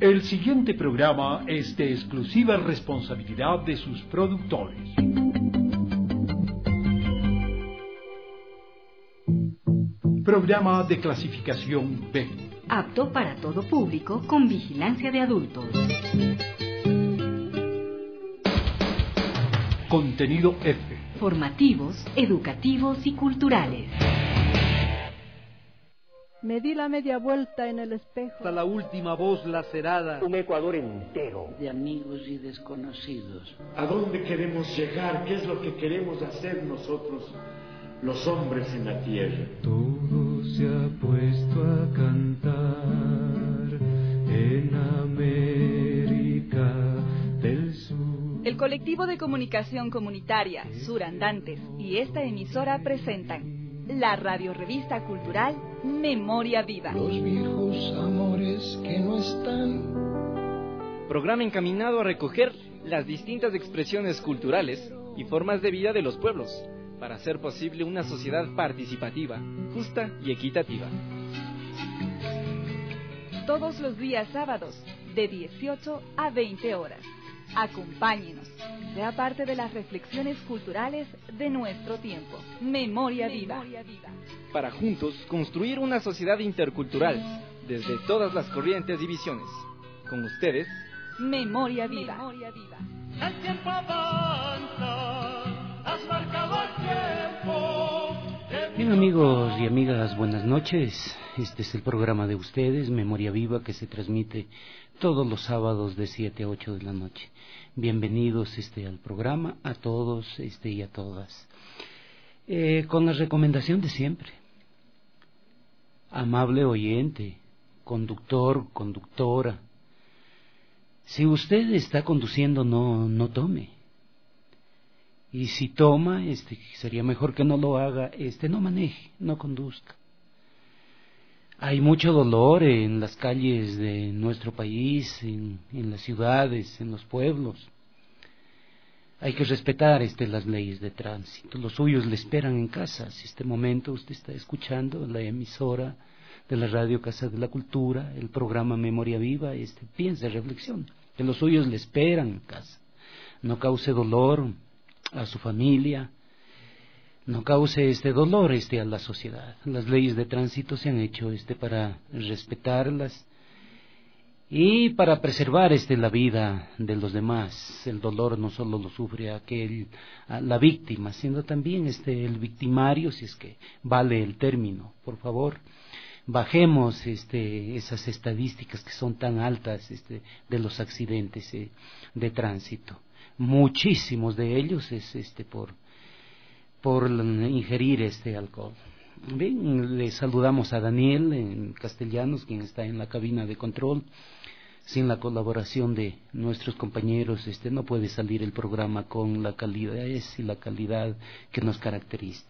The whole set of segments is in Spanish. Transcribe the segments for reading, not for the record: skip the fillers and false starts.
El siguiente programa es de exclusiva responsabilidad de sus productores. Programa de clasificación B. Apto para todo público con vigilancia de adultos. Contenido F. Formativos, educativos y culturales. Me di la media vuelta en el espejo. Hasta la última voz lacerada. Un Ecuador entero. De amigos y desconocidos. ¿A dónde queremos llegar? ¿Qué es lo que queremos hacer nosotros, los hombres en la tierra? Todo se ha puesto a cantar en América del Sur. El colectivo de comunicación comunitaria Surandantes y esta emisora presentan la radiorevista cultural Memoria Viva. Los viejos amores que no están. Programa encaminado a recoger las distintas expresiones culturales y formas de vida de los pueblos, para hacer posible una sociedad participativa, justa y equitativa. Todos los días sábados, de 18 a 20 horas. Acompáñenos, sea parte de las reflexiones culturales de nuestro tiempo. Memoria Viva. Para juntos construir una sociedad intercultural, desde todas las corrientes y visiones. Con ustedes, Memoria Viva. El tiempo avanza, has marcado el tiempo. Bien, amigos y amigas, buenas noches. Este es el programa de ustedes, Memoria Viva, que se transmite todos los sábados de 7 a 8 de la noche. Bienvenidos al programa, a todos y a todas. Con la recomendación de siempre. Amable oyente, conductor, conductora, si usted está conduciendo, no tome. Y si toma, sería mejor que no lo haga, no maneje, no conduzca. Hay mucho dolor en las calles de nuestro país, en las ciudades, en los pueblos. Hay que respetar las leyes de tránsito. Los suyos le esperan en casa. Si este momento usted está escuchando la emisora de la Radio Casa de la Cultura, el programa Memoria Viva, piense, reflexione, que los suyos le esperan en casa. No cause dolor a su familia, no cause dolor a la sociedad. Las leyes de tránsito se han hecho para respetarlas y para preservar la vida de los demás. El dolor no solo lo sufre la víctima, sino también el victimario, si es que vale el término. Por favor, bajemos esas estadísticas que son tan altas de los accidentes de tránsito. Muchísimos de ellos es por ingerir alcohol. Bien, le saludamos a Daniel en Castellanos, quien está en la cabina de control. Sin la colaboración de nuestros compañeros, no puede salir el programa con la calidez y la calidad que nos caracteriza.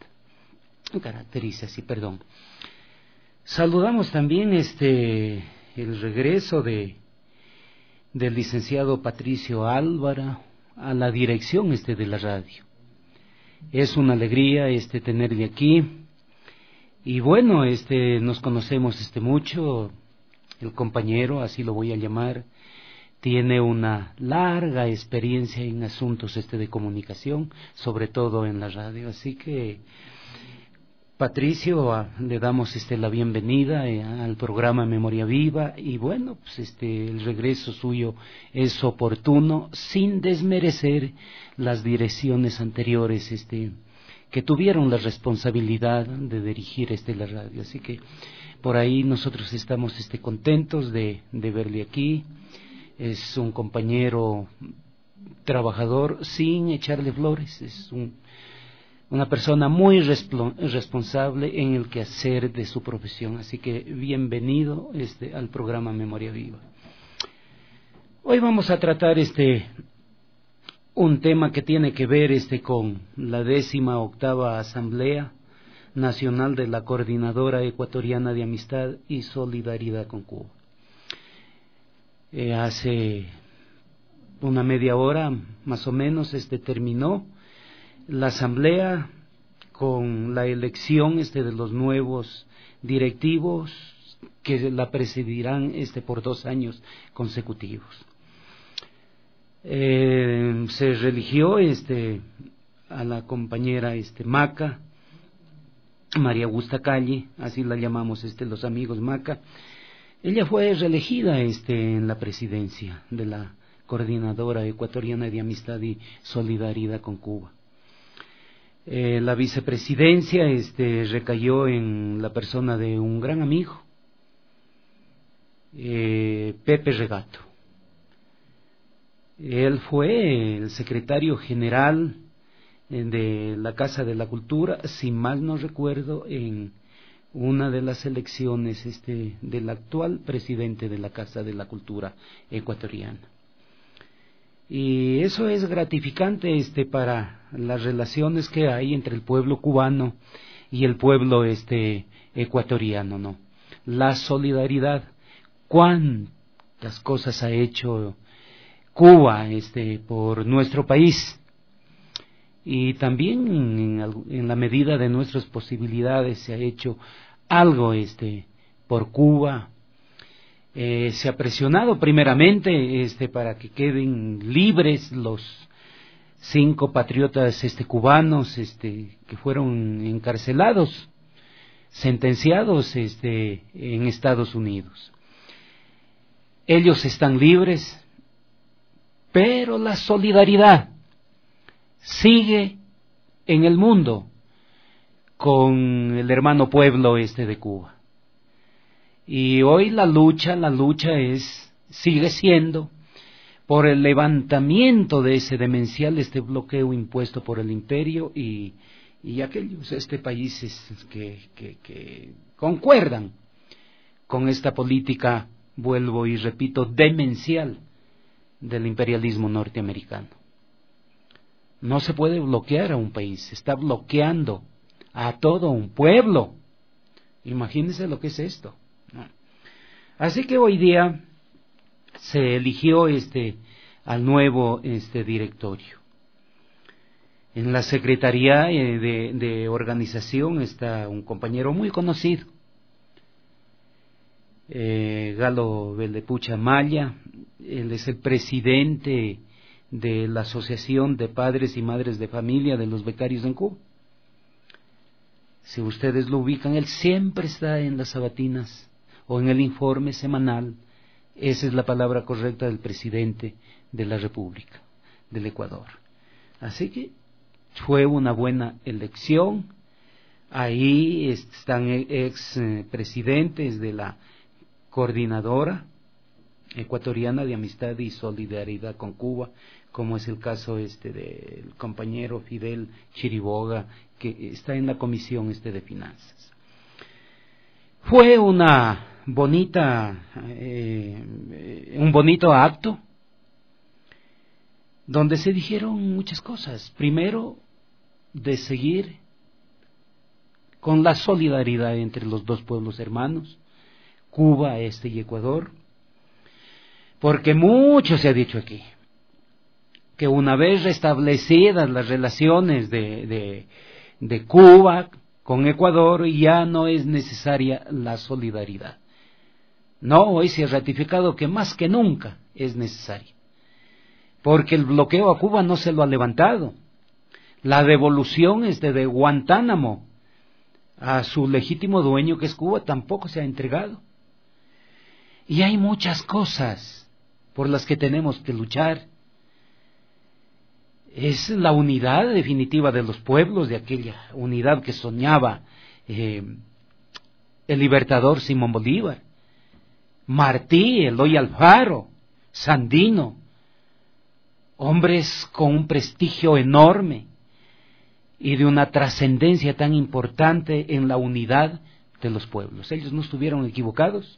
Saludamos también el regreso del licenciado Patricio Álvara a la dirección de la radio. Es una alegría tenerle aquí. Y bueno, nos conocemos mucho. El compañero, así lo voy a llamar, tiene una larga experiencia en asuntos de comunicación, sobre todo en la radio. Así que, Patricio, le damos la bienvenida al programa Memoria Viva. Y bueno, pues el regreso suyo es oportuno, sin desmerecer las direcciones anteriores que tuvieron la responsabilidad de dirigir la radio. Así que por ahí nosotros estamos contentos de verle aquí. Es un compañero trabajador sin echarle flores. Es una persona muy responsable en el quehacer de su profesión. Así que bienvenido al programa Memoria Viva. Hoy vamos a tratar un tema que tiene que ver con la 18ª Asamblea Nacional de la Coordinadora Ecuatoriana de Amistad y Solidaridad con Cuba. Hace una media hora más o menos terminó la asamblea con la elección de los nuevos directivos que la presidirán por 2 años consecutivos. Se religió a la compañera Maca, María Augusta Calle, así la llamamos los amigos Maca. Ella fue reelegida en la presidencia de la Coordinadora Ecuatoriana de Amistad y Solidaridad con Cuba. La vicepresidencia recayó en la persona de un gran amigo, Pepe Regato. Él fue el secretario general de la Casa de la Cultura, si mal no recuerdo, en una de las elecciones del actual presidente de la Casa de la Cultura ecuatoriana. Y eso es gratificante para las relaciones que hay entre el pueblo cubano y el pueblo ecuatoriano, ¿no? La solidaridad, cuántas cosas ha hecho Cuba por nuestro país, y también en la medida de nuestras posibilidades se ha hecho algo por Cuba. Se ha presionado primeramente para que queden libres los 5 patriotas cubanos que fueron encarcelados, sentenciados en Estados Unidos. Ellos están libres, pero la solidaridad sigue en el mundo con el hermano pueblo de Cuba. Y hoy la lucha sigue siendo por el levantamiento de ese demencial bloqueo impuesto por el imperio y aquellos países que concuerdan con esta política, vuelvo y repito, demencial del imperialismo norteamericano. No se puede bloquear a un país, se está bloqueando a todo un pueblo. Imagínense lo que es esto. Así que hoy día se eligió al nuevo directorio. En la Secretaría de Organización está un compañero muy conocido, Galo Beldepucha Maya. Él es el presidente de la Asociación de Padres y Madres de Familia de los Becarios en Cuba. Si ustedes lo ubican, él siempre está en las sabatinas o en el informe semanal. Esa es la palabra correcta del presidente de la República del Ecuador. Así que fue una buena elección. Ahí están ex presidentes de la Coordinadora Ecuatoriana de Amistad y Solidaridad con Cuba, como es el caso del compañero Fidel Chiriboga, que está en la comisión de finanzas. Fue una bonita, un bonito acto donde se dijeron muchas cosas. Primero, de seguir con la solidaridad entre los dos pueblos hermanos, Cuba, y Ecuador, porque mucho se ha dicho aquí, que una vez restablecidas las relaciones de Cuba con Ecuador, ya no es necesaria la solidaridad. No, hoy se ha ratificado que más que nunca es necesaria, porque el bloqueo a Cuba no se lo ha levantado. La devolución de Guantánamo a su legítimo dueño, que es Cuba, tampoco se ha entregado. Y hay muchas cosas por las que tenemos que luchar. Es la unidad definitiva de los pueblos, de aquella unidad que soñaba el libertador Simón Bolívar, Martí, Eloy Alfaro, Sandino, hombres con un prestigio enorme y de una trascendencia tan importante en la unidad de los pueblos. Ellos no estuvieron equivocados.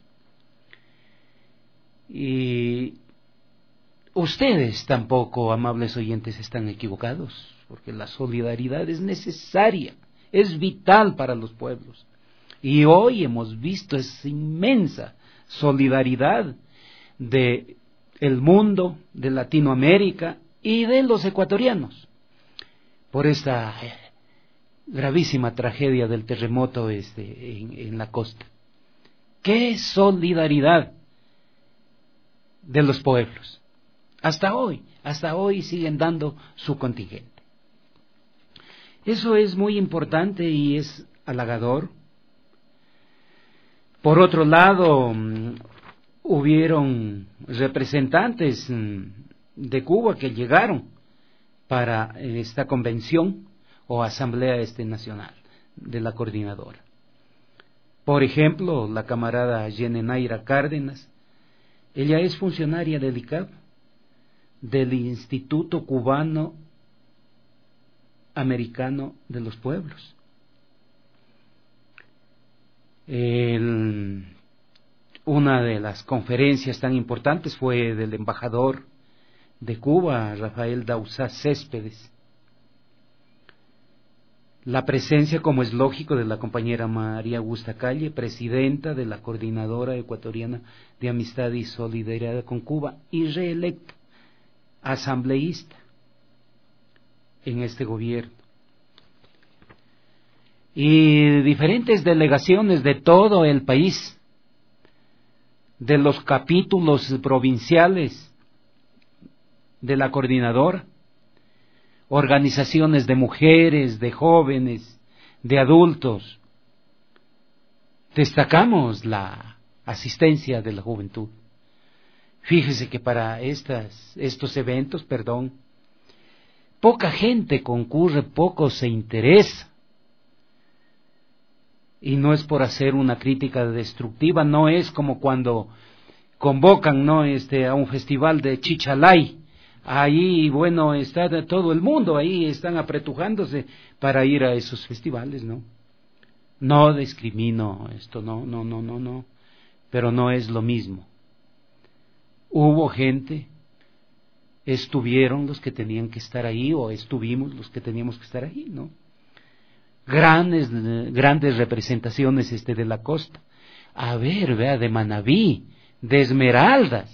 Y ustedes tampoco, amables oyentes, están equivocados, porque la solidaridad es necesaria, es vital para los pueblos. Y hoy hemos visto esa inmensa solidaridad de el mundo, de Latinoamérica y de los ecuatorianos por esta gravísima tragedia del terremoto en la costa. ¡Qué solidaridad de los pueblos! Hasta hoy siguen dando su contingente. Eso es muy importante y es halagador. Por otro lado, hubieron representantes de Cuba que llegaron para esta convención o asamblea nacional de la coordinadora. Por ejemplo, la camarada Yenenaira Cárdenas, ella es funcionaria del ICAP, del Instituto Cubano Americano de los Pueblos. Una de las conferencias tan importantes fue del embajador de Cuba, Rafael Dauzá Céspedes. La presencia, como es lógico, de la compañera María Augusta Calle, presidenta de la Coordinadora Ecuatoriana de Amistad y Solidaridad con Cuba y reelecta asambleísta en este gobierno. Y diferentes delegaciones de todo el país, de los capítulos provinciales de la coordinadora, organizaciones de mujeres, de jóvenes, de adultos. Destacamos la asistencia de la juventud. Fíjese que para estos eventos, poca gente concurre, poco se interesa. Y no es por hacer una crítica destructiva, no es como cuando convocan a un festival de Chichalay. Ahí, está todo el mundo, ahí están apretujándose para ir a esos festivales, ¿no? No discrimino esto, no, pero no es lo mismo. Hubo gente, estuvieron los que tenían que estar ahí, o estuvimos los que teníamos que estar ahí, ¿no? Grandes representaciones de la costa. A ver, vea, de Manabí, de Esmeraldas,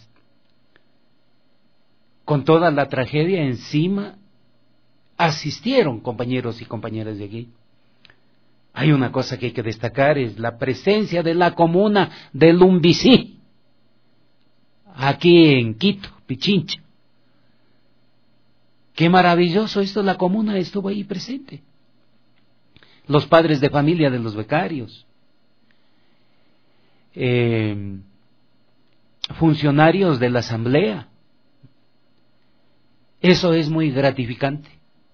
con toda la tragedia encima, asistieron compañeros y compañeras de aquí. Hay una cosa que hay que destacar, es la presencia de la comuna de Lumbicí, aquí en Quito, Pichincha. Qué maravilloso esto, la comuna estuvo ahí presente. Los padres de familia de los becarios, funcionarios de la asamblea. Eso es muy gratificante.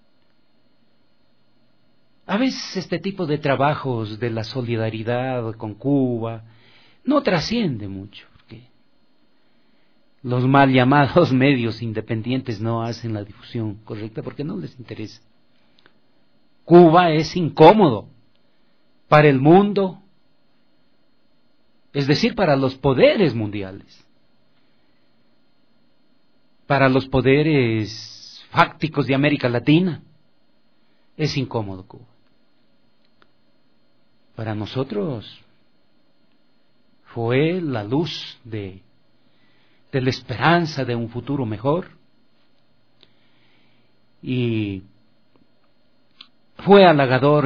A veces este tipo de trabajos de la solidaridad con Cuba no trasciende mucho, porque los mal llamados medios independientes no hacen la difusión correcta porque no les interesa. Cuba es incómodo para el mundo, es decir, para los poderes mundiales, para los poderes fácticos de América Latina. Es incómodo Cuba. Para nosotros fue la luz de la esperanza de un futuro mejor, y fue halagador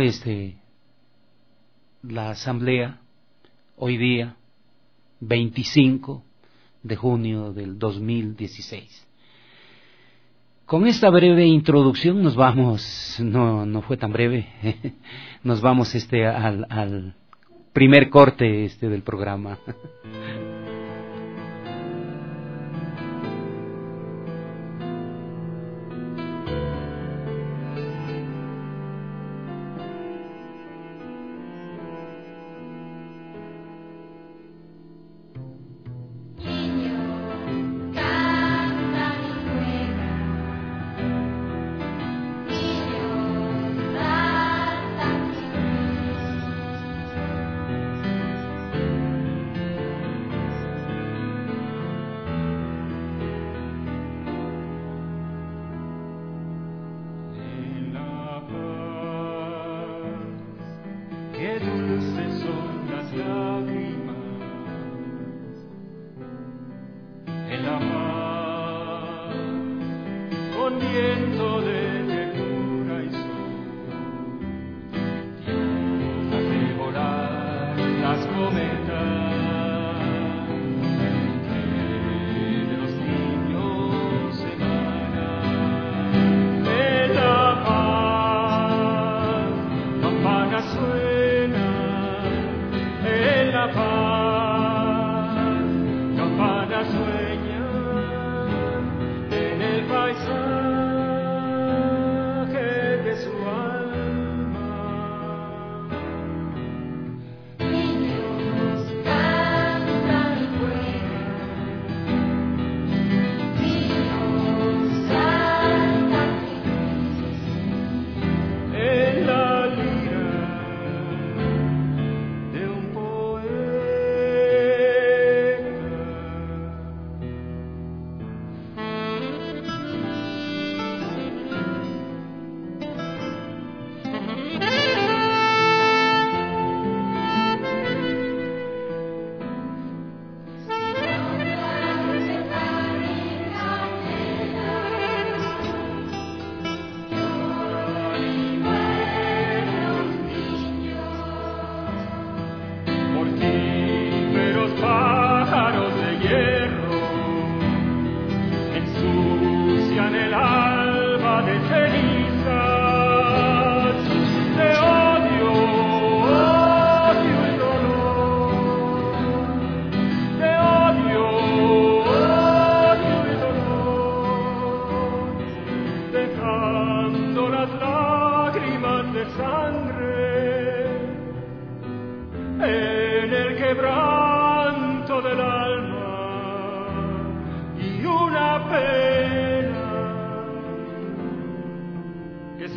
la asamblea hoy día 25 de junio del 2016. Con esta breve introducción nos vamos, no fue tan breve, nos vamos al primer corte del programa.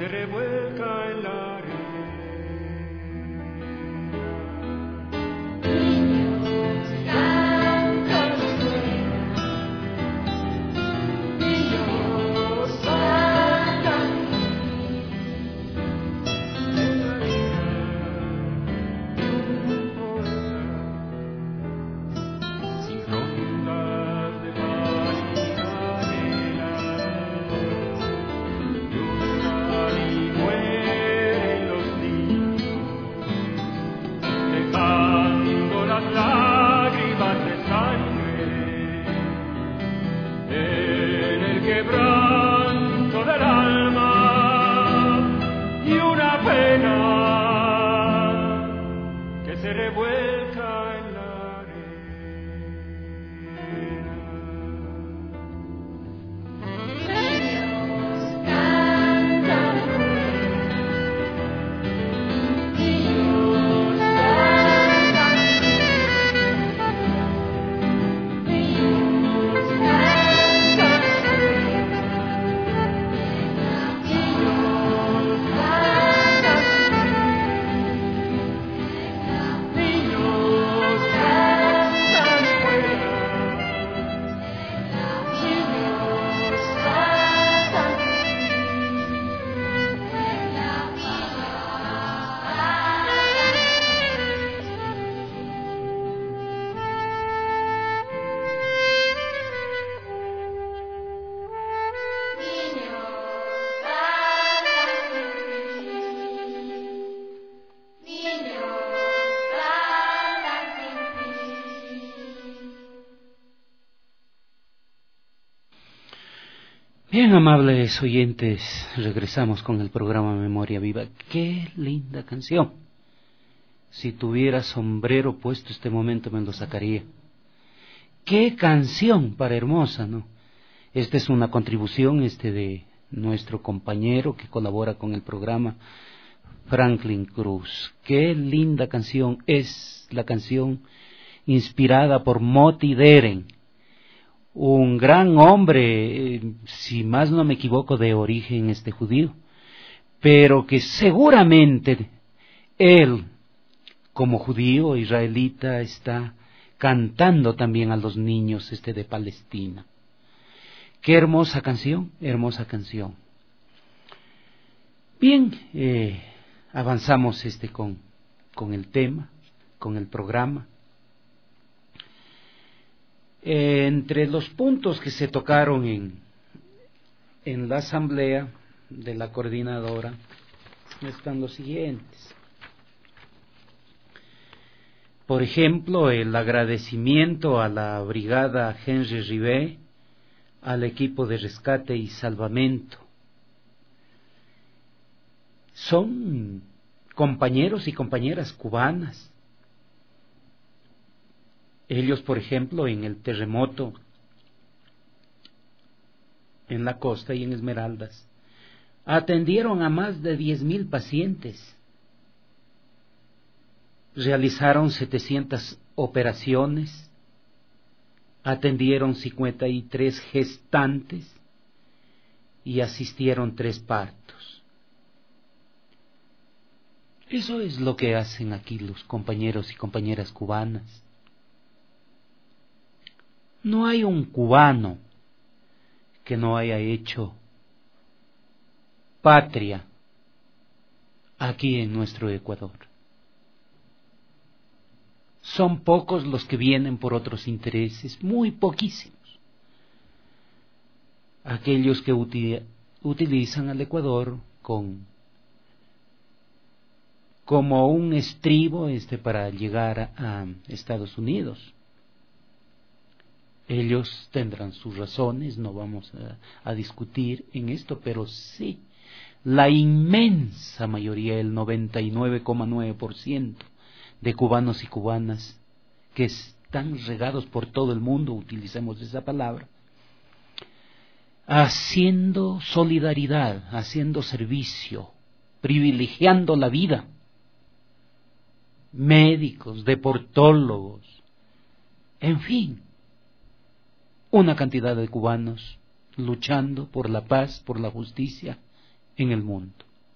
se revuelca en la arena. Bien, amables oyentes, regresamos con el programa Memoria Viva. ¡Qué linda canción! Si tuviera sombrero puesto este momento me lo sacaría. ¡Qué canción para hermosa!, ¿no? Esta es una contribución de nuestro compañero que colabora con el programa, Franklin Cruz. ¡Qué linda canción! Es la canción inspirada por Moti Deren, un gran hombre, si más no me equivoco, de origen judío, pero que seguramente él, como judío israelita, está cantando también a los niños de Palestina. Qué hermosa canción, hermosa canción. Bien, avanzamos con el tema, con el programa. Entre los puntos que se tocaron en la asamblea de la coordinadora están los siguientes. Por ejemplo, el agradecimiento a la brigada Henry Rivet, al equipo de rescate y salvamento. Son compañeros y compañeras cubanas. Ellos, por ejemplo, en el terremoto en la costa y en Esmeraldas, atendieron a más de 10,000 pacientes, realizaron 700 operaciones, atendieron 53 gestantes y asistieron 3 partos. Eso es lo que hacen aquí los compañeros y compañeras cubanas. No hay un cubano que no haya hecho patria aquí en nuestro Ecuador. Son pocos los que vienen por otros intereses, muy poquísimos. Aquellos que utilizan al Ecuador como un estribo para llegar a Estados Unidos. Ellos tendrán sus razones, no vamos a discutir en esto, pero sí, la inmensa mayoría, el 99,9% de cubanos y cubanas que están regados por todo el mundo, utilicemos esa palabra, haciendo solidaridad, haciendo servicio, privilegiando la vida. Médicos, deportólogos, en fin, una cantidad de cubanos luchando por la paz, por la justicia en el mundo.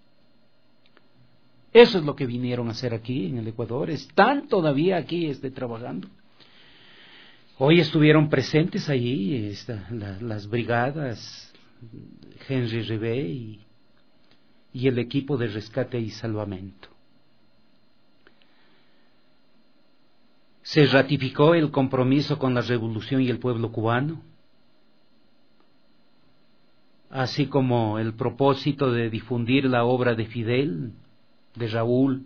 Eso es lo que vinieron a hacer aquí en el Ecuador. Están todavía aquí trabajando. Hoy estuvieron presentes allí las brigadas Henry Rivé y el equipo de rescate y salvamento. Se ratificó el compromiso con la revolución y el pueblo cubano, así como el propósito de difundir la obra de Fidel, de Raúl,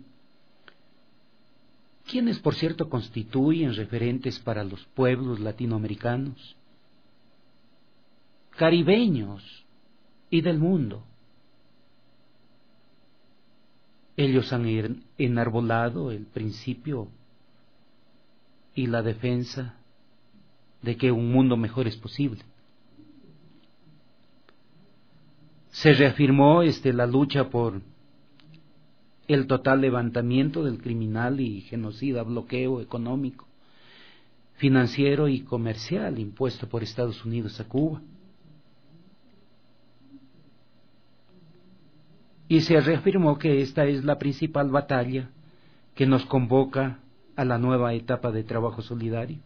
quienes por cierto constituyen referentes para los pueblos latinoamericanos, caribeños y del mundo. Ellos han enarbolado el principio y la defensa de que un mundo mejor es posible. Se reafirmó la lucha por el total levantamiento del criminal y genocida bloqueo económico, financiero y comercial impuesto por Estados Unidos a Cuba. Y se reafirmó que esta es la principal batalla que nos convoca a la nueva etapa de trabajo solidario.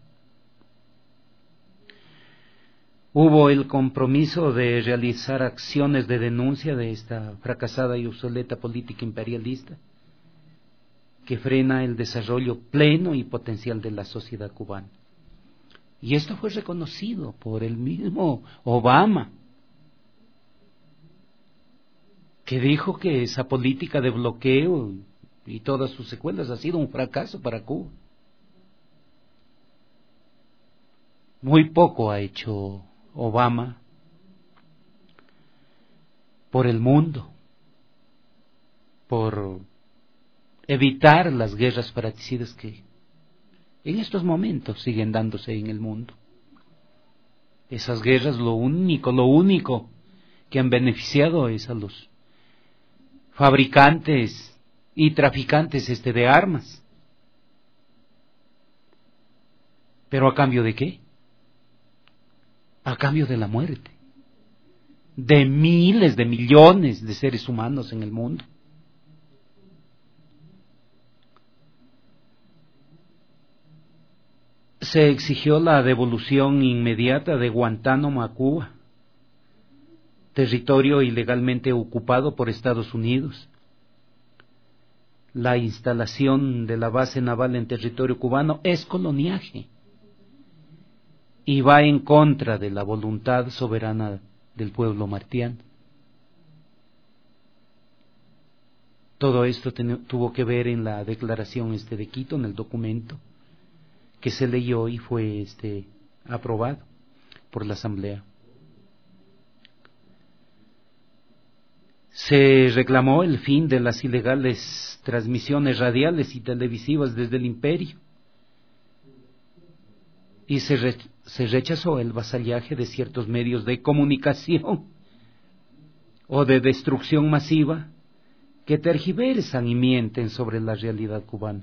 Hubo el compromiso de realizar acciones de denuncia de esta fracasada y obsoleta política imperialista que frena el desarrollo pleno y potencial de la sociedad cubana. Y esto fue reconocido por el mismo Obama, que dijo que esa política de bloqueo y todas sus secuelas ha sido un fracaso para Cuba. Muy poco ha hecho Obama por el mundo, por evitar las guerras fratricidas que en estos momentos siguen dándose en el mundo. Esas guerras lo único que han beneficiado es a los fabricantes y traficantes de armas. ¿Pero a cambio de qué? A cambio de la muerte de miles de millones de seres humanos en el mundo. Se exigió la devolución inmediata de Guantánamo a Cuba, territorio ilegalmente ocupado por Estados Unidos. La instalación de la base naval en territorio cubano es coloniaje y va en contra de la voluntad soberana del pueblo martiano. Todo esto tuvo que ver en la declaración de Quito, en el documento que se leyó y fue aprobado por la Asamblea. Se reclamó el fin de las ilegales transmisiones radiales y televisivas desde el imperio y se rechazó el vasallaje de ciertos medios de comunicación o de destrucción masiva que tergiversan y mienten sobre la realidad cubana.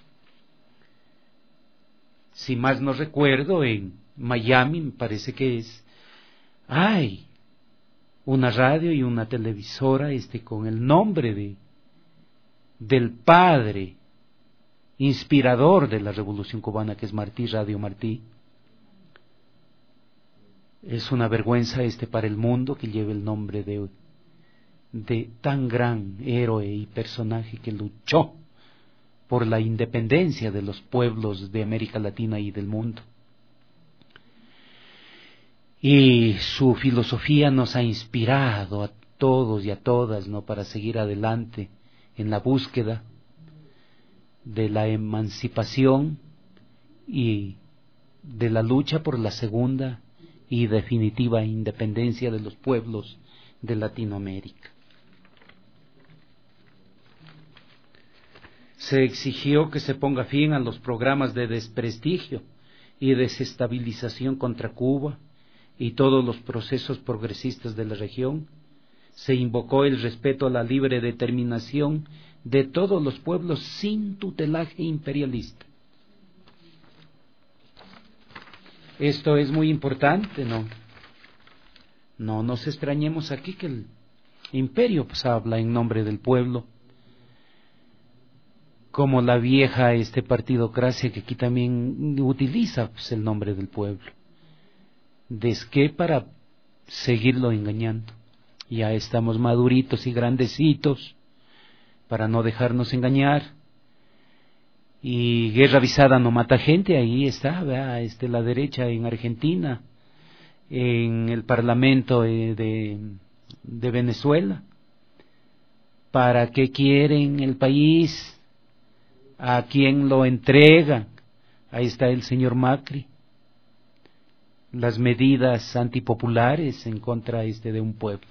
Si más no recuerdo, en Miami me parece que hay una radio y una televisora con el nombre del padre inspirador de la Revolución Cubana, que es Martí, Radio Martí. Es una vergüenza para el mundo que lleve el nombre de tan gran héroe y personaje que luchó por la independencia de los pueblos de América Latina y del mundo. Y su filosofía nos ha inspirado a todos y a todas, para seguir adelante en la búsqueda de la emancipación y de la lucha por la segunda y definitiva independencia de los pueblos de Latinoamérica. Se exigió que se ponga fin a los programas de desprestigio y desestabilización contra Cuba y todos los procesos progresistas de la región. Se invocó el respeto a la libre determinación de todos los pueblos sin tutelaje imperialista. Esto es muy importante, no nos extrañemos aquí que el imperio habla en nombre del pueblo, como la vieja partidocracia que aquí también utiliza pues, el nombre del pueblo. ¿Des qué? Para seguirlo engañando. Ya estamos maduritos y grandecitos para no dejarnos engañar. Y guerra avisada no mata gente, ahí está, ¿verdad? La derecha en Argentina, en el Parlamento de Venezuela. ¿Para qué quieren el país? ¿A quién lo entregan? Ahí está el señor Macri. Las medidas antipopulares en contra de un pueblo.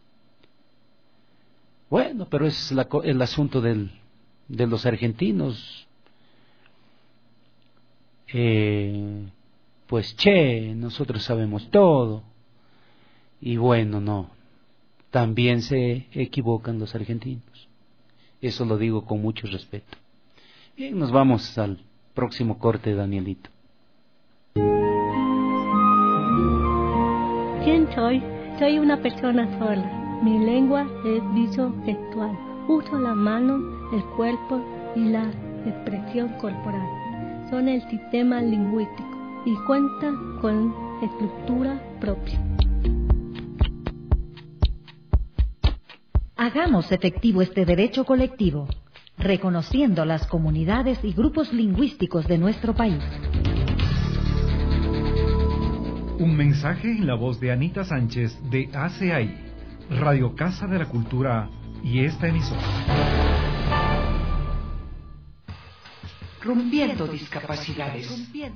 Bueno, pero es el asunto de los argentinos. Pues nosotros sabemos todo. Y bueno, no, también se equivocan los argentinos. Eso lo digo con mucho respeto. Bien, nos vamos al próximo corte, Danielito. ¿Quién soy? Soy una persona sola. Mi lengua es visogestual. Uso la mano, el cuerpo y la expresión corporal. Son el sistema lingüístico y cuenta con estructura propia. Hagamos efectivo este derecho colectivo, reconociendo las comunidades y grupos lingüísticos de nuestro país. Un mensaje en la voz de Anita Sánchez de ACAI, Radio Casa de la Cultura y esta emisora. Rompiendo discapacidades.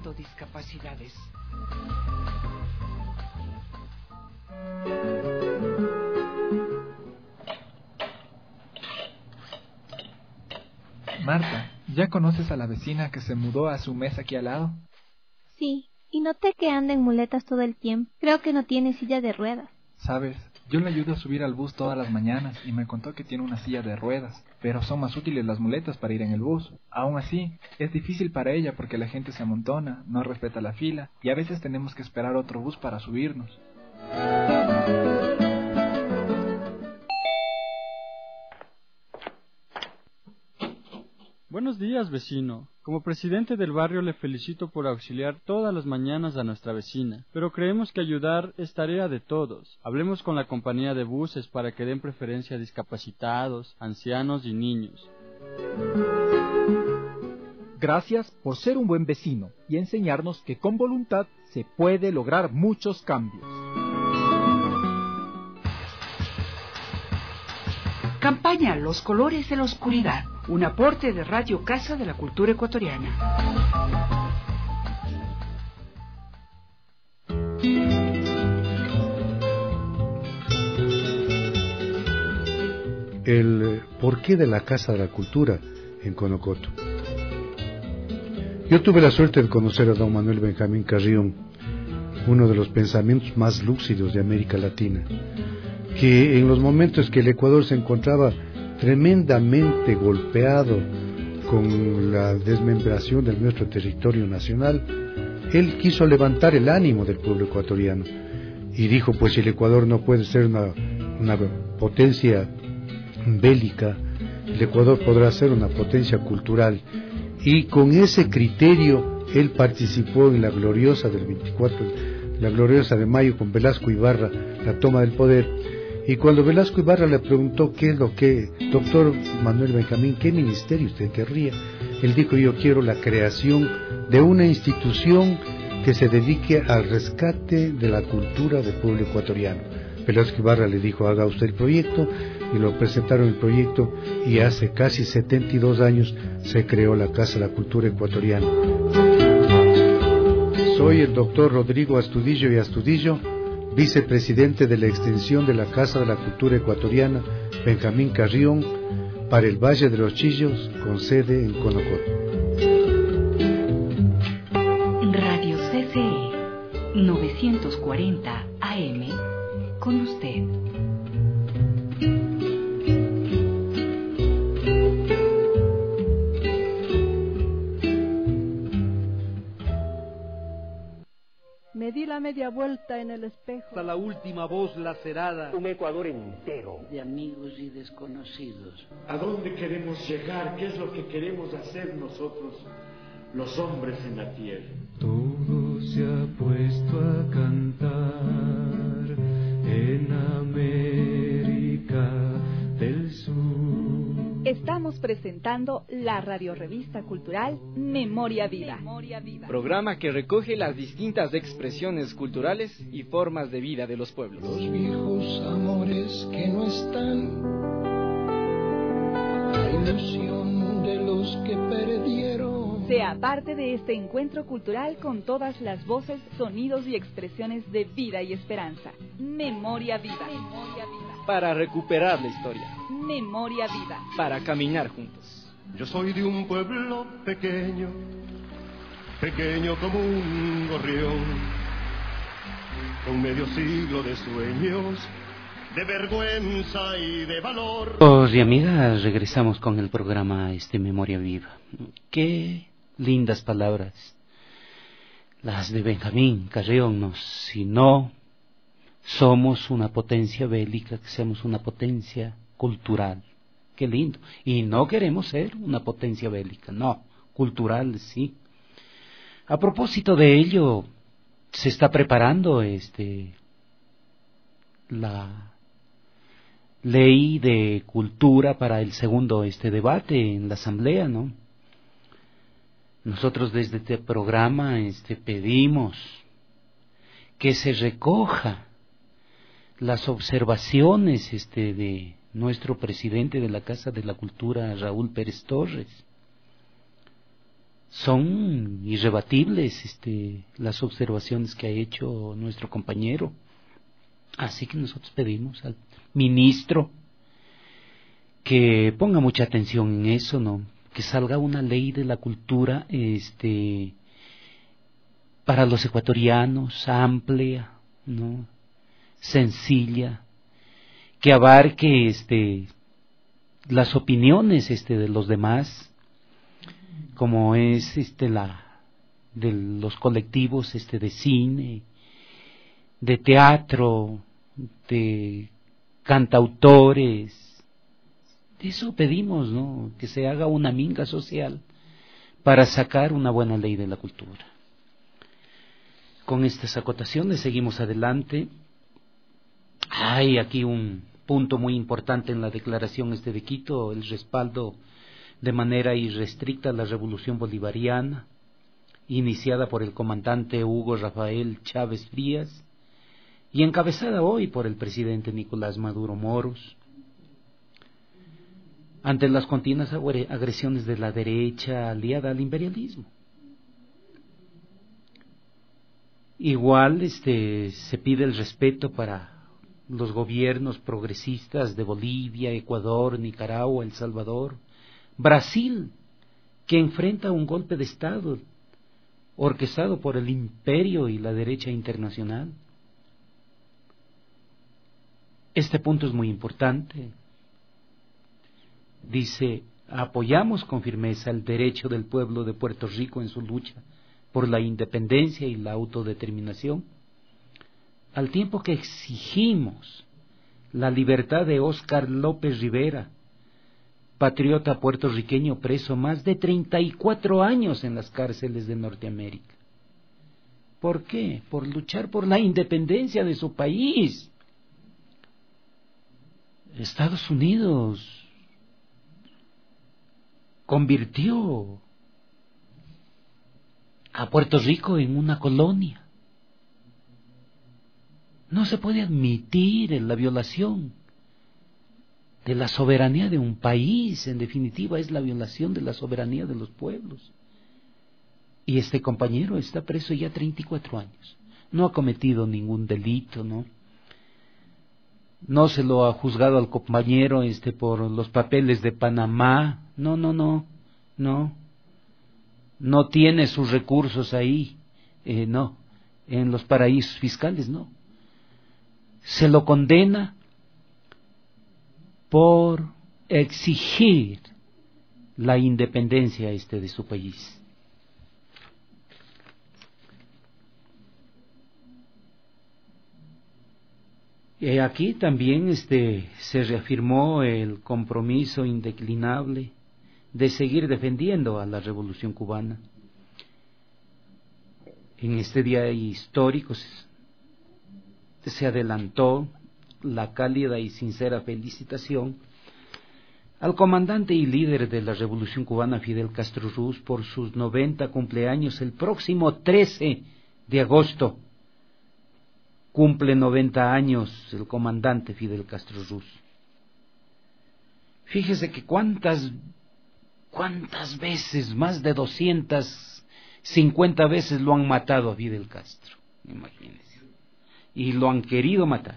Marta, ¿ya conoces a la vecina que se mudó a su mesa aquí al lado? Sí, y noté que anda en muletas todo el tiempo. Creo que no tiene silla de ruedas. ¿Sabes? Yo le ayudo a subir al bus todas las mañanas y me contó que tiene una silla de ruedas, pero son más útiles las muletas para ir en el bus. Aún así, es difícil para ella porque la gente se amontona, no respeta la fila y a veces tenemos que esperar otro bus para subirnos. Buenos días, vecino. Como presidente del barrio le felicito por auxiliar todas las mañanas a nuestra vecina, pero creemos que ayudar es tarea de todos. Hablemos con la compañía de buses para que den preferencia a discapacitados, ancianos y niños. Gracias por ser un buen vecino y enseñarnos que con voluntad se puede lograr muchos cambios. Campaña Los Colores de la Oscuridad, un aporte de Radio Casa de la Cultura Ecuatoriana. El porqué de la Casa de la Cultura en Conocoto. Yo tuve la suerte de conocer a don Manuel Benjamín Carrión, uno de los pensamientos más lúcidos de América Latina, que en los momentos que el Ecuador se encontraba tremendamente golpeado con la desmembración de nuestro territorio nacional, él quiso levantar el ánimo del pueblo ecuatoriano y dijo, pues si el Ecuador no puede ser una potencia bélica, el Ecuador podrá ser una potencia cultural, y con ese criterio él participó en la gloriosa del 24, la gloriosa de mayo con Velasco Ibarra, la toma del poder. Y cuando Velasco Ibarra le preguntó qué es lo que, doctor Manuel Benjamín, ¿qué ministerio usted querría? Él dijo, yo quiero la creación de una institución que se dedique al rescate de la cultura del pueblo ecuatoriano. Velasco Ibarra le dijo, haga usted el proyecto, y lo presentaron el proyecto, y hace casi 72 años se creó la Casa de la Cultura Ecuatoriana. Soy el doctor Rodrigo Astudillo y Astudillo, vicepresidente de la extensión de la Casa de la Cultura Ecuatoriana Benjamín Carrión para el Valle de los Chillos, con sede en Conocoto. Radio CCE 940 AM, con usted. Me di la media vuelta en el espejo. Hasta la última voz lacerada. Un Ecuador entero. De amigos y desconocidos. ¿A dónde queremos llegar? ¿Qué es lo que queremos hacer nosotros, los hombres en la tierra? Todo se ha puesto a cantar en América del Sur. Estamos presentando la radiorevista cultural Memoria Viva. Programa que recoge las distintas expresiones culturales y formas de vida de los pueblos. Los viejos amores que no están, la ilusión de los que perdieron. Sea parte de este encuentro cultural con todas las voces, sonidos y expresiones de vida y esperanza. Memoria Viva. Para recuperar la historia. Memoria Viva. Para caminar juntos. Yo soy de un pueblo pequeño, pequeño como un gorrión, con medio siglo de sueños, de vergüenza y de valor. Amigos y amigas, regresamos con el programa Memoria Viva. Qué lindas palabras las de Benjamín Carrión. Si no somos una potencia bélica, que seamos una potencia cultural. Qué lindo. Y no queremos ser una potencia bélica, no, cultural sí. A propósito de ello, se está preparando la ley de cultura para el segundo debate en la asamblea, ¿no? Nosotros desde este programa pedimos que se recoja las observaciones de nuestro presidente de la Casa de la Cultura, Raúl Pérez Torres. Son irrebatibles las observaciones que ha hecho nuestro compañero. Así que nosotros pedimos al ministro que ponga mucha atención en eso, ¿no? Que salga una ley de la cultura para los ecuatorianos, amplia, ¿no? Sencilla, que abarque las opiniones de los demás, como es de los colectivos de cine, de teatro, de cantautores. Eso pedimos, ¿no? Que se haga una minga social para sacar una buena ley de la cultura. Con estas acotaciones seguimos adelante. Hay aquí un punto muy importante en la declaración de Quito, el respaldo de manera irrestricta a la revolución bolivariana, iniciada por el comandante Hugo Rafael Chávez Frías y encabezada hoy por el presidente Nicolás Maduro Moros, ante las continuas agresiones de la derecha aliada al imperialismo. Igual se pide el respeto para los gobiernos progresistas de Bolivia, Ecuador, Nicaragua, El Salvador, Brasil, que enfrenta un golpe de Estado orquestado por el imperio y la derecha internacional. Este punto es muy importante. Dice: apoyamos con firmeza el derecho del pueblo de Puerto Rico en su lucha por la independencia y la autodeterminación, al tiempo que exigimos la libertad de Óscar López Rivera, patriota puertorriqueño preso más de 34 años en las cárceles de Norteamérica. ¿Por qué? Por luchar por la independencia de su país. Estados Unidos convirtió a Puerto Rico en una colonia. No se puede admitir la violación de la soberanía de un país. En definitiva, es la violación de la soberanía de los pueblos. Y este compañero está preso ya 34 años. No ha cometido ningún delito, ¿no? No se lo ha juzgado al compañero por los papeles de Panamá. No tiene sus recursos ahí. No. En los paraísos fiscales, no. Se lo condena por exigir la independencia de su país. Aquí también se reafirmó el compromiso indeclinable de seguir defendiendo a la Revolución Cubana. En este día histórico se adelantó la cálida y sincera felicitación al comandante y líder de la Revolución Cubana, Fidel Castro Ruz, por sus 90 cumpleaños el próximo 13 de agosto. Cumple 90 años el comandante Fidel Castro Ruz. Fíjese que cuántas veces, más de 250 veces lo han matado a Fidel Castro, imagínense, y lo han querido matar.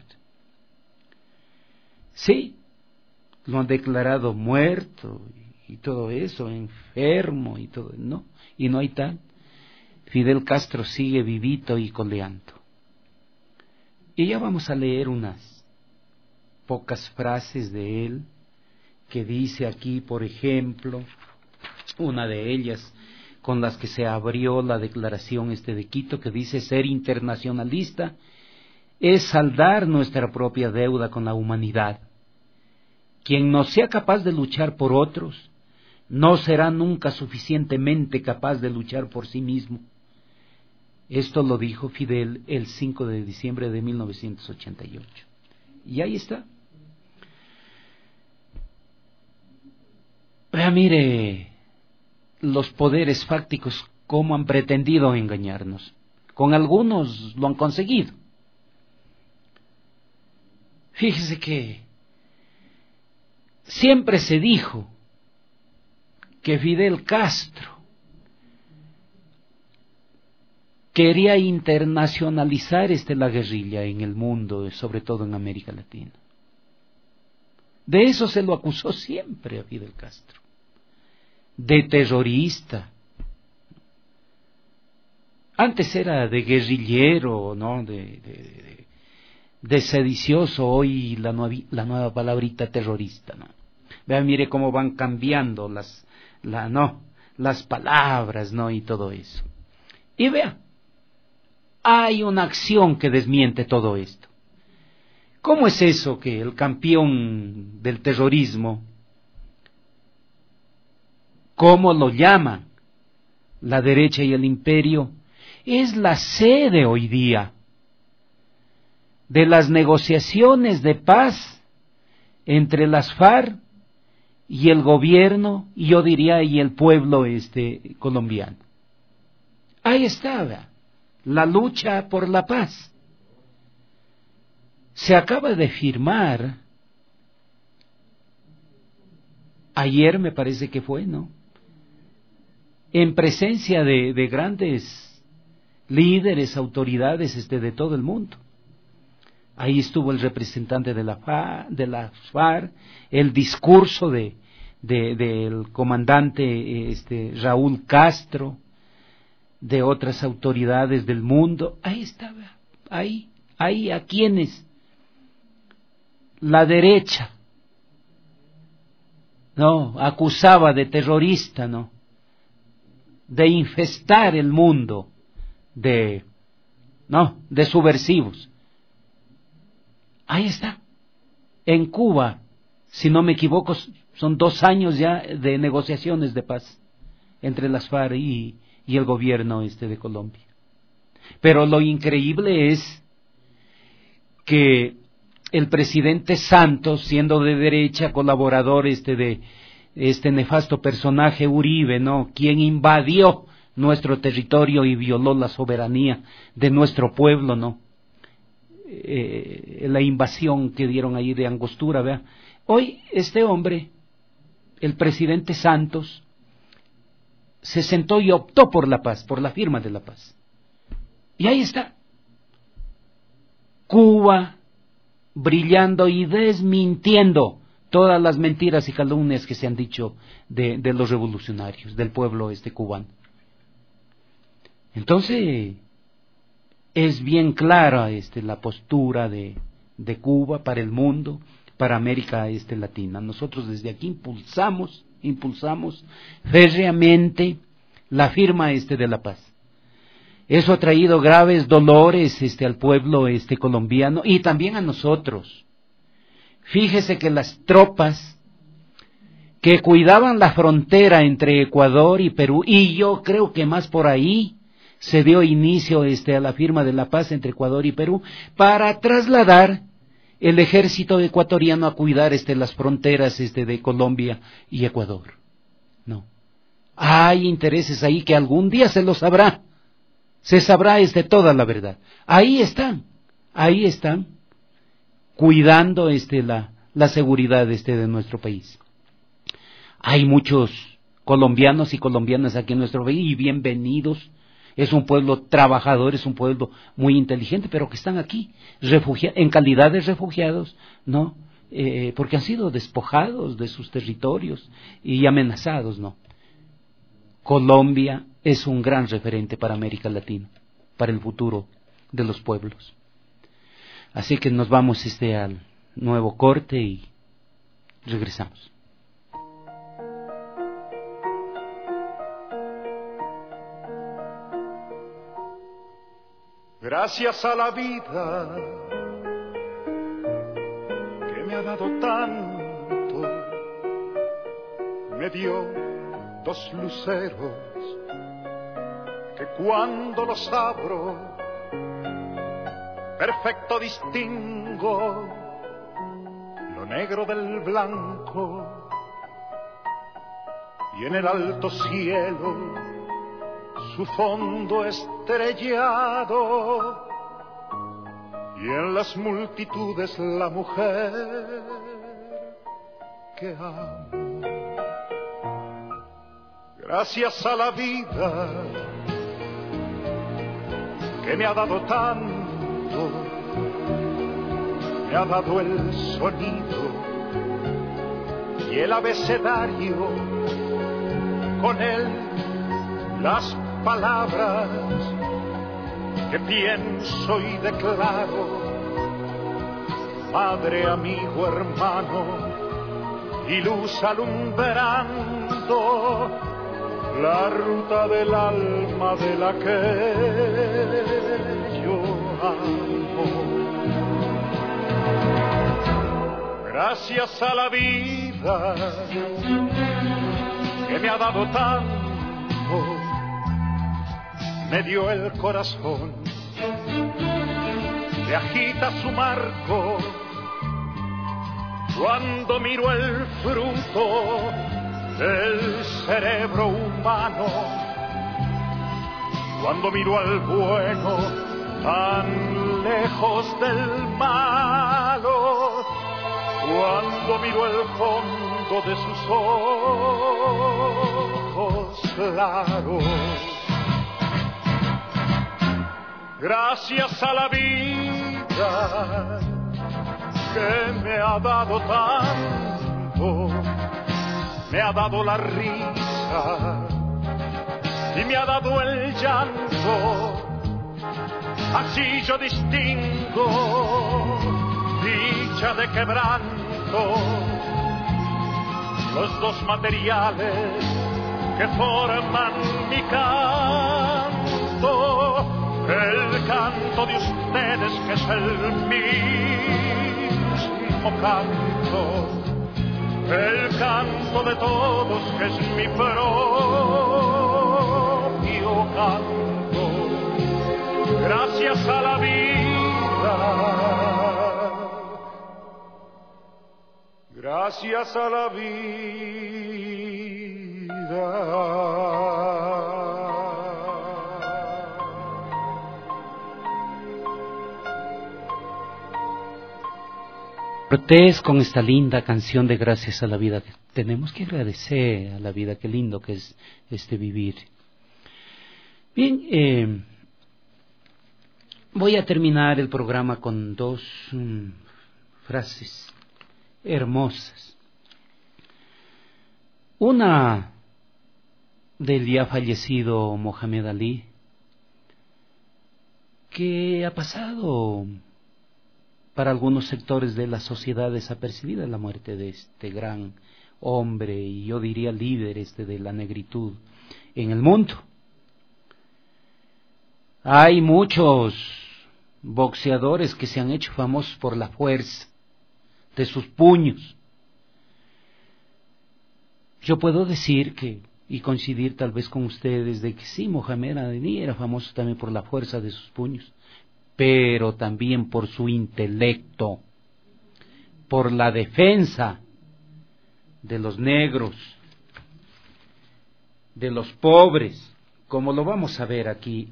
Sí, lo han declarado muerto y todo eso, enfermo y todo, no, y no hay tal. Fidel Castro sigue vivito y coleando. Y ya vamos a leer unas pocas frases de él, que dice aquí, por ejemplo, una de ellas con las que se abrió la declaración de Quito, que dice: ser internacionalista es saldar nuestra propia deuda con la humanidad. Quien no sea capaz de luchar por otros, no será nunca suficientemente capaz de luchar por sí mismo. Esto lo dijo Fidel el 5 de diciembre de 1988. Y ahí está. Vea, mire, los poderes fácticos cómo han pretendido engañarnos. Con algunos lo han conseguido. Fíjese que siempre se dijo que Fidel Castro quería internacionalizar la guerrilla en el mundo, sobre todo en América Latina. De eso se lo acusó siempre a Fidel Castro, de terrorista. Antes era de guerrillero, ¿no? De sedicioso, hoy la nueva palabrita terrorista, ¿no? Vean, mire cómo van cambiando las palabras, ¿no? Y todo eso. Y vea, hay una acción que desmiente todo esto. ¿Cómo es eso que el campeón del terrorismo, cómo lo llaman la derecha y el imperio, es la sede hoy día de las negociaciones de paz entre las FARC y el gobierno, y yo diría, y el pueblo colombiano? Ahí estaba la lucha por la paz. Se acaba de firmar, ayer me parece que fue, ¿no?, en presencia de grandes líderes, autoridades de todo el mundo. Ahí estuvo el representante de la FARC, el discurso del comandante Raúl Castro, de otras autoridades del mundo. Ahí estaba, ahí a quienes la derecha acusaba de terrorista, de infestar el mundo de subversivos. Ahí está. En Cuba, si no me equivoco, son 2 años ya de negociaciones de paz entre las FARC y el gobierno de Colombia. Pero lo increíble es que el presidente Santos, siendo de derecha, colaborador de este nefasto personaje Uribe, quien invadió nuestro territorio y violó la soberanía de nuestro pueblo, la invasión que dieron ahí de Angostura, ¿vea? Hoy este hombre, el presidente Santos, se sentó y optó por la paz, por la firma de la paz. Y ahí está Cuba brillando y desmintiendo todas las mentiras y calumnias que se han dicho de los revolucionarios, del pueblo cubano. Entonces es bien clara la postura de Cuba para el mundo, para América Latina. Nosotros desde aquí impulsamos férreamente la firma de la paz. Eso ha traído graves dolores al pueblo colombiano y también a nosotros. Fíjese que las tropas que cuidaban la frontera entre Ecuador y Perú, y yo creo que más por ahí se dio inicio a la firma de la paz entre Ecuador y Perú, para trasladar el ejército ecuatoriano a cuidar las fronteras de Colombia y Ecuador. No. Hay intereses ahí que algún día se los sabrá. Se sabrá toda la verdad. Ahí están, cuidando la seguridad de nuestro país. Hay muchos colombianos y colombianas aquí en nuestro país, y bienvenidos. Es un pueblo trabajador, es un pueblo muy inteligente, pero que están aquí, en calidad de refugiados, ¿no? Porque han sido despojados de sus territorios y amenazados, ¿no? Colombia es un gran referente para América Latina, para el futuro de los pueblos. Así que nos vamos al nuevo corte y regresamos. Gracias a la vida que me ha dado tanto, me dio 2 luceros que cuando los abro perfecto distingo lo negro del blanco, y en el alto cielo su fondo estrellado, y en las multitudes la mujer que amo. Gracias a la vida que me ha dado tanto, me ha dado el sonido y el abecedario, con él las palabras que pienso y declaro, madre, amigo, hermano, y luz alumbrando la ruta del alma de la que yo amo. Gracias a la vida que me ha dado tanto, me dio el corazón que agita su marco cuando miro el fruto del cerebro humano, cuando miro al bueno tan lejos del malo, cuando miro el fondo de sus ojos claros. Gracias a la vida que me ha dado tanto, me ha dado la risa y me ha dado el llanto, así yo distingo dicha de quebranto, los 2 materiales que forman mi canto. El canto de ustedes, que es el mismo canto, el canto de todos, que es mi propio canto. Gracias a la vida, gracias a la vida. Cortés con esta linda canción de Gracias a la vida. Tenemos que agradecer a la vida, qué lindo que es vivir. Bien, voy a terminar el programa con 2 frases hermosas. Una del ya fallecido Mohamed Ali, que ha pasado para algunos sectores de la sociedad desapercibida la muerte de este gran hombre, y yo diría líder de la negritud en el mundo. Hay muchos boxeadores que se han hecho famosos por la fuerza de sus puños. Yo puedo decir que, y coincidir tal vez con ustedes, de que sí, Mohamed Ali era famoso también por la fuerza de sus puños, pero también por su intelecto, por la defensa de los negros, de los pobres, como lo vamos a ver aquí.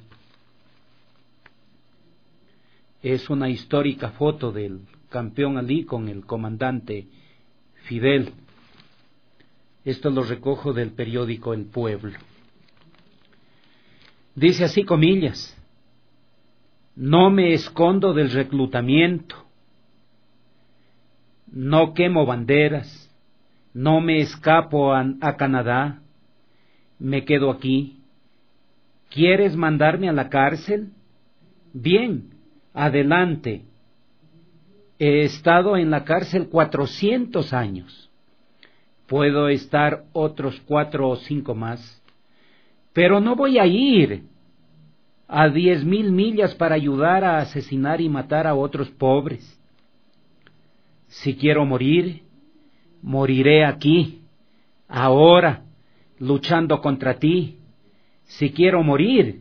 Es una histórica foto del campeón Ali con el comandante Fidel. Esto lo recojo del periódico El Pueblo. Dice así, comillas: no me escondo del reclutamiento, no quemo banderas, no me escapo a Canadá, me quedo aquí. ¿Quieres mandarme a la cárcel? Bien, adelante. He estado en la cárcel 400 años. Puedo estar otros 4 o 5 más. Pero no voy a ir a 10,000 millas para ayudar a asesinar y matar a otros pobres. Si quiero morir, moriré aquí, ahora, luchando contra ti. Si quiero morir,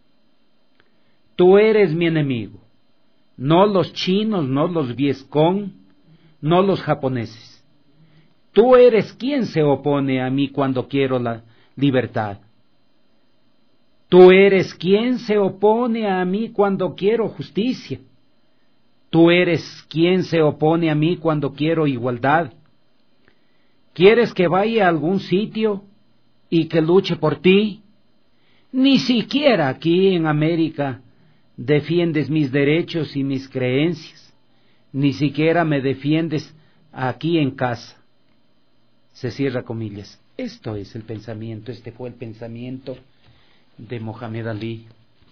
tú eres mi enemigo, no los chinos, no los viescong, no los japoneses. Tú eres quien se opone a mí cuando quiero la libertad. Tú eres quien se opone a mí cuando quiero justicia. Tú eres quien se opone a mí cuando quiero igualdad. ¿Quieres que vaya a algún sitio y que luche por ti? Ni siquiera aquí en América defiendes mis derechos y mis creencias. Ni siquiera me defiendes aquí en casa. Se cierra comillas. Esto es el pensamiento, este fue el pensamiento de Mohamed Ali.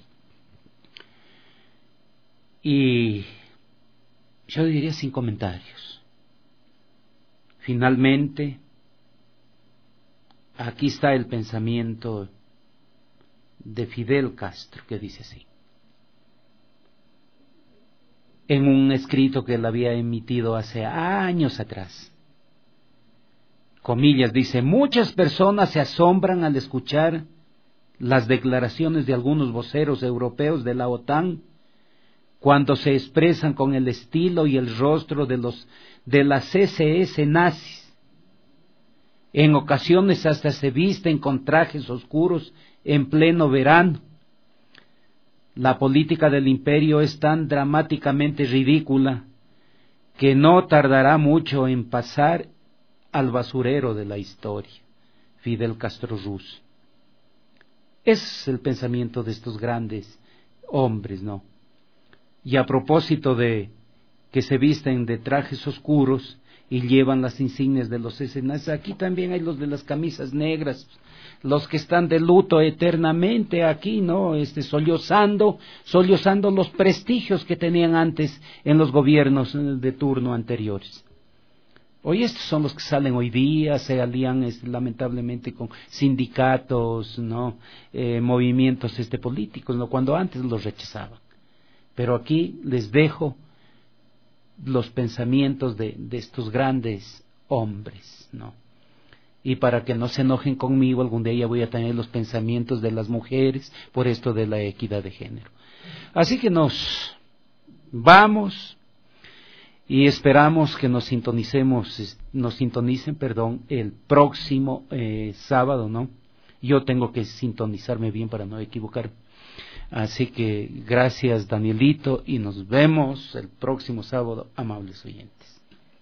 Y yo diría sin comentarios. Finalmente, aquí está el pensamiento de Fidel Castro, que dice así, en un escrito que él había emitido hace años atrás. Comillas, dice: muchas personas se asombran al escuchar las declaraciones de algunos voceros europeos de la OTAN cuando se expresan con el estilo y el rostro de las SS nazis. En ocasiones hasta se visten con trajes oscuros en pleno verano. La política del imperio es tan dramáticamente ridícula que no tardará mucho en pasar al basurero de la historia. Fidel Castro Ruz. Es el pensamiento de estos grandes hombres, ¿no? Y a propósito de que se visten de trajes oscuros y llevan las insignias de los escenarios, aquí también hay los de las camisas negras, los que están de luto eternamente aquí, ¿no? Sollozando los prestigios que tenían antes en los gobiernos de turno anteriores. Hoy estos son los que salen hoy día, se alían lamentablemente con sindicatos, ¿no? Movimientos políticos, ¿no? Cuando antes los rechazaban. Pero aquí les dejo los pensamientos de estos grandes hombres, ¿no? Y para que no se enojen conmigo, algún día ya voy a tener los pensamientos de las mujeres por esto de la equidad de género. Así que nos vamos y esperamos que nos sintonicen, el próximo sábado, ¿no? Yo tengo que sintonizarme bien para no equivocarme. Así que gracias, Danielito, y nos vemos el próximo sábado, amables oyentes.